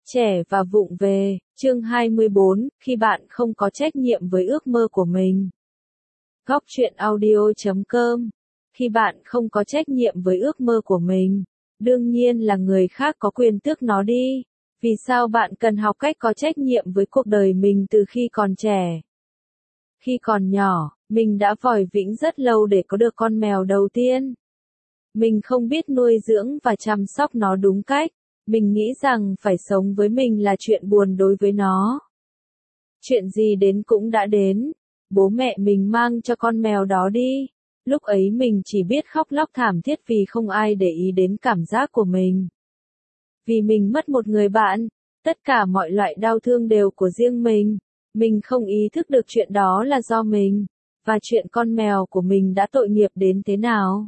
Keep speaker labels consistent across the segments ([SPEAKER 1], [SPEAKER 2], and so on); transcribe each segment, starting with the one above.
[SPEAKER 1] Trẻ và vụng về, chương 24, khi bạn không có trách nhiệm với ước mơ của mình. Góc truyện audio.com. Khi bạn không có trách nhiệm với ước mơ của mình, đương nhiên là người khác có quyền tước nó đi. Vì sao bạn cần học cách có trách nhiệm với cuộc đời mình từ khi còn trẻ? Khi còn nhỏ, mình đã vòi vĩnh rất lâu để có được con mèo đầu tiên. Mình không biết nuôi dưỡng và chăm sóc nó đúng cách. Mình nghĩ rằng phải sống với mình là chuyện buồn đối với nó. Chuyện gì đến cũng đã đến. Bố mẹ mình mang cho con mèo đó đi. Lúc ấy mình chỉ biết khóc lóc thảm thiết vì không ai để ý đến cảm giác của mình. Vì mình mất một người bạn, tất cả mọi loại đau thương đều của riêng mình. Mình không ý thức được chuyện đó là do mình, và chuyện con mèo của mình đã tội nghiệp đến thế nào.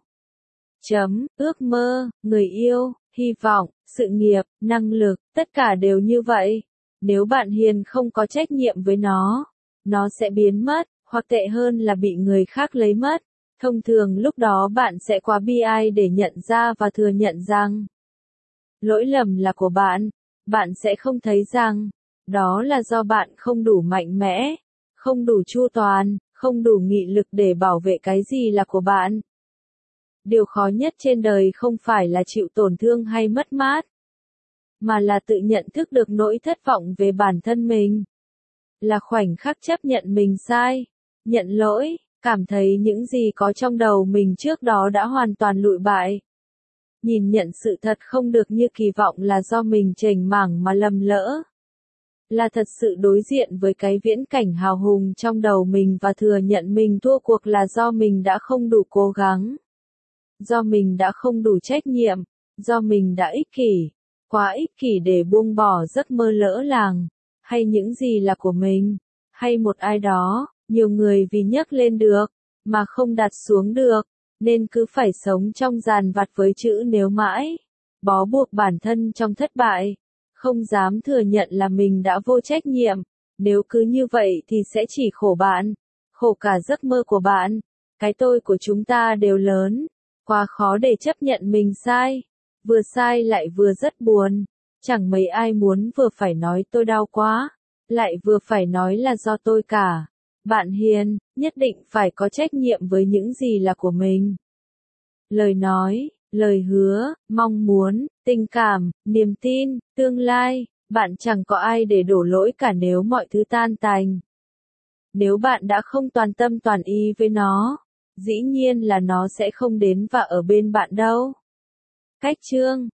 [SPEAKER 1] Ước mơ, người yêu, hy vọng, sự nghiệp, năng lực, tất cả đều như vậy. Nếu bạn hiền không có trách nhiệm với nó sẽ biến mất, hoặc tệ hơn là bị người khác lấy mất. Thông thường lúc đó bạn sẽ quá bi ai để nhận ra và thừa nhận rằng lỗi lầm là của bạn. Bạn sẽ không thấy rằng đó là do bạn không đủ mạnh mẽ, không đủ chu toàn, không đủ nghị lực để bảo vệ cái gì là của bạn. Điều khó nhất trên đời không phải là chịu tổn thương hay mất mát, mà là tự nhận thức được nỗi thất vọng về bản thân mình. Là khoảnh khắc chấp nhận mình sai, nhận lỗi, cảm thấy những gì có trong đầu mình trước đó đã hoàn toàn lụi bại. Nhìn nhận sự thật không được như kỳ vọng là do mình chểnh mảng mà lầm lỡ. Là thật sự đối diện với cái viễn cảnh hào hùng trong đầu mình và thừa nhận mình thua cuộc là do mình đã không đủ cố gắng. Do mình đã không đủ trách nhiệm, do mình đã ích kỷ, quá ích kỷ để buông bỏ giấc mơ lỡ làng, hay những gì là của mình, hay một ai đó. Nhiều người vì nhấc lên được, mà không đặt xuống được, nên cứ phải sống trong dàn vặt với chữ nếu mãi, bó buộc bản thân trong thất bại, không dám thừa nhận là mình đã vô trách nhiệm. Nếu cứ như vậy thì sẽ chỉ khổ bạn, khổ cả giấc mơ của bạn. Cái tôi của chúng ta đều lớn, quá khó để chấp nhận mình sai, vừa sai lại vừa rất buồn. Chẳng mấy ai muốn vừa phải nói tôi đau quá, lại vừa phải nói là do tôi cả. Bạn hiền, nhất định phải có trách nhiệm với những gì là của mình. Lời nói, lời hứa, mong muốn, tình cảm, niềm tin, tương lai, bạn chẳng có ai để đổ lỗi cả nếu mọi thứ tan tành. Nếu bạn đã không toàn tâm toàn ý với nó, dĩ nhiên là nó sẽ không đến và ở bên bạn đâu. Cách chương